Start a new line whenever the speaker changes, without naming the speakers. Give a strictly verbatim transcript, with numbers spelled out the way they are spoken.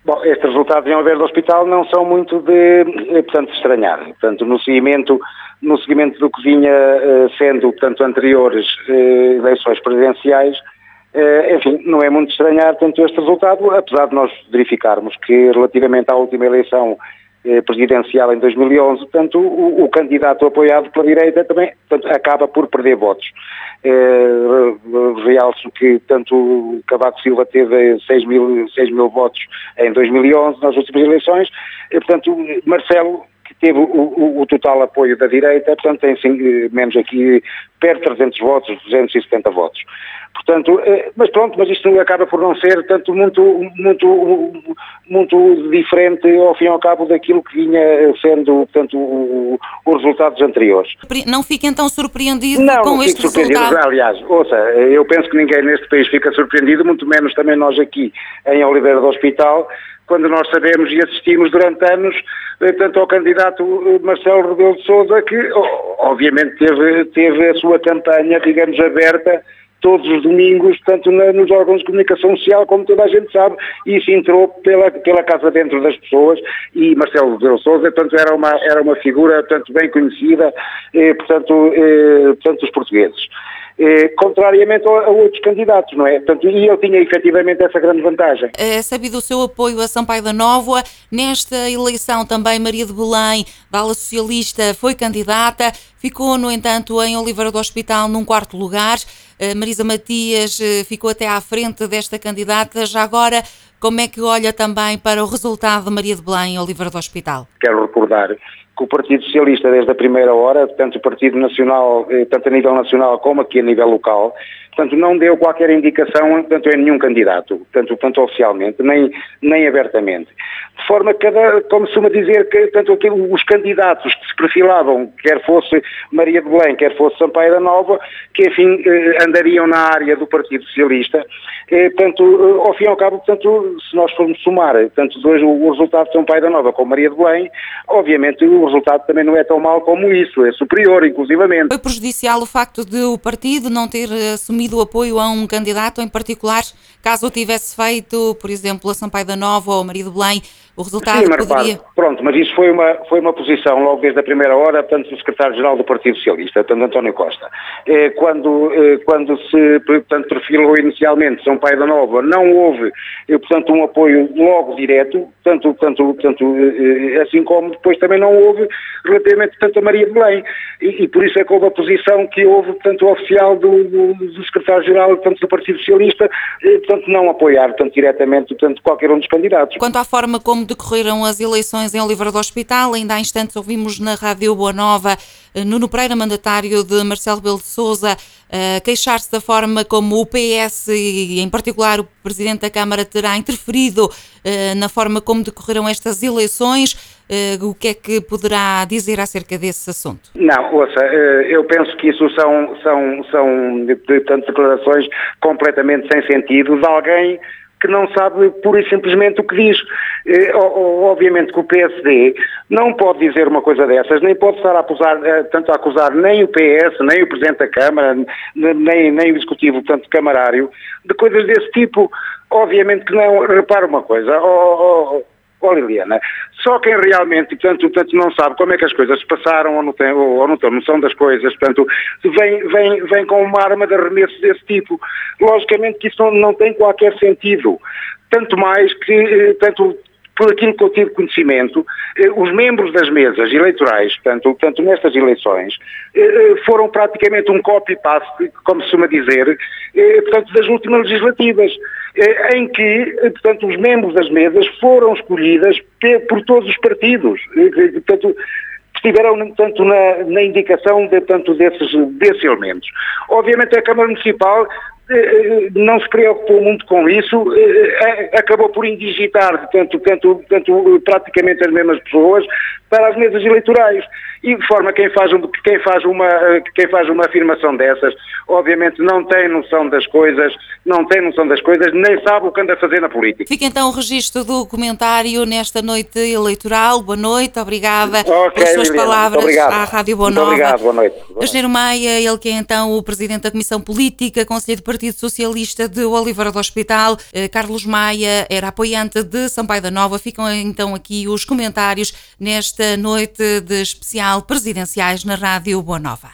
Bom, estes resultados em Oliveira do Hospital não são muito de, portanto, de estranhar. Portanto, no seguimento, no seguimento do que vinha sendo, portanto, anteriores eleições presidenciais, enfim, não é muito estranhar tanto este resultado, apesar de nós verificarmos que relativamente à última eleição presidencial em dois mil e onze, portanto, o, o candidato apoiado pela direita também, portanto, acaba por perder votos. Eh, realço que, tanto Cavaco Silva teve seis mil votos em dois mil e onze, nas últimas eleições, e, portanto, Marcelo, que teve o, o, o total apoio da direita, portanto, tem sim, menos aqui, perde trezentos votos, duzentos e setenta votos. Portanto, mas pronto, mas isto acaba por não ser tanto muito, muito, muito diferente ao fim e ao cabo daquilo que vinha sendo, portanto, o, os resultados anteriores.
Não fica então surpreendido
não,
com
não
este
surpreendido.
resultado?
Aliás, ouça, eu penso que ninguém neste país fica surpreendido, muito menos também nós aqui em Oliveira do Hospital, quando nós sabemos e assistimos durante anos, tanto ao candidato Marcelo Rebelo de Sousa, que obviamente teve, teve a sua campanha, digamos, aberta todos os domingos, tanto na, nos órgãos de comunicação social, como toda a gente sabe, e isso entrou pela, pela casa dentro das pessoas, e Marcelo Rebelo de Sousa, portanto, era uma, era uma figura, portanto, bem conhecida, eh, portanto, eh, portanto, dos portugueses. Eh, contrariamente a, a outros candidatos, não é? Portanto, e ele tinha efetivamente essa grande vantagem.
É sabido o seu apoio a Sampaio da Nóvoa. Nesta eleição também Maria de Belém, da ala socialista, foi candidata, ficou, no entanto, em Oliveira do Hospital num quarto lugar. Marisa Matias ficou até à frente desta candidata. Já agora, como é que olha também para o resultado de Maria de Belém em Oliveira do Hospital?
Quero recordar que o Partido Socialista, desde a primeira hora, tanto o Partido Nacional, tanto a nível nacional como aqui a nível local, portanto, não deu qualquer indicação, tanto em nenhum candidato, tanto, tanto oficialmente, nem, nem abertamente. De forma que, cada, como se costuma dizer, que tanto aquilo, os candidatos que se perfilavam, quer fosse Maria de Belém, quer fosse Sampaio da Nóvoa, que, enfim, andariam na área do Partido Socialista, portanto, ao fim e ao cabo, portanto, se nós formos somar, tanto dois, o resultado de Sampaio da Nóvoa com Maria de Belém, obviamente o resultado também não é tão mau como isso, é superior, inclusivamente.
Foi prejudicial o facto de o partido não ter assumido o apoio a um candidato em particular, caso o tivesse feito, por exemplo, a Sampaio da Nóvoa ou a Maria de Belém, o resultado
Sim, mas
poderia...
repare, pronto, mas isso foi uma, foi uma posição logo desde a primeira hora, tanto do secretário-geral do Partido Socialista, tanto António Costa. Eh, quando, eh, quando se, portanto, perfilou inicialmente Sampaio da Nóvoa, não houve, eh, portanto, um apoio logo direto, tanto, tanto, tanto, eh, assim como depois também não houve relativamente, tanto a Maria de Belém. E, e por isso é que houve a posição que houve, portanto, oficial do, do, do secretário-geral, portanto, do Partido Socialista, eh, portanto, não apoiar, portanto, diretamente, portanto, qualquer um dos candidatos.
Quanto à forma como decorreram as eleições em Oliveira do Hospital, ainda há instantes ouvimos na Rádio Boa Nova Nuno Pereira, mandatário de Marcelo Rebelo de Sousa, queixar-se da forma como o P S e, em particular, o Presidente da Câmara terá interferido na forma como decorreram estas eleições. O que é que poderá dizer acerca desse assunto?
Não, ouça, eu penso que isso são, são, são de, de, de declarações completamente sem sentido de alguém que não sabe pura e simplesmente o que diz. Eh, obviamente que o P S D não pode dizer uma coisa dessas, nem pode estar a acusar, tanto a acusar nem o P S, nem o Presidente da Câmara, nem, nem o Executivo, tanto camarário, de coisas desse tipo. Obviamente que não. Repara uma coisa, oh, oh, oh Liliana, só quem realmente, portanto, portanto, não sabe como é que as coisas se passaram ou não tem, ou, ou não tem noção das coisas, portanto, vem, vem, vem com uma arma de arremesso desse tipo. Logicamente que isso não, não tem qualquer sentido. Tanto mais que, tanto por aquilo que eu tive conhecimento, os membros das mesas eleitorais, portanto, portanto nestas eleições, foram praticamente um copy-paste, como se costuma dizer, portanto, das últimas legislativas, em que, portanto, os membros das mesas foram escolhidas por todos os partidos, portanto, estiveram, portanto, na, na indicação de, portanto, desses, desses elementos. Obviamente a Câmara Municipal não se preocupou muito com isso, acabou por indigitar, portanto, portanto, portanto, praticamente as mesmas pessoas para as mesas eleitorais. E de forma quem faz, quem faz, uma, quem faz uma afirmação dessas, obviamente não tem noção das coisas, não tem noção das coisas, nem sabe o que anda a fazer na política.
Fica então o registro do comentário nesta noite eleitoral. Boa noite, obrigada
okay,
pelas suas
Liliana,
palavras à Rádio Boa Nova.
Muito obrigado, boa noite.
Engenheiro Maia, ele que é então o Presidente da Comissão Política, Conselheiro de Partido Socialista de Oliveira do Hospital. Carlos Maia era apoiante de Sampaio da Nova. Ficam então aqui os comentários nesta noite de especial presidenciais na Rádio Boa Nova.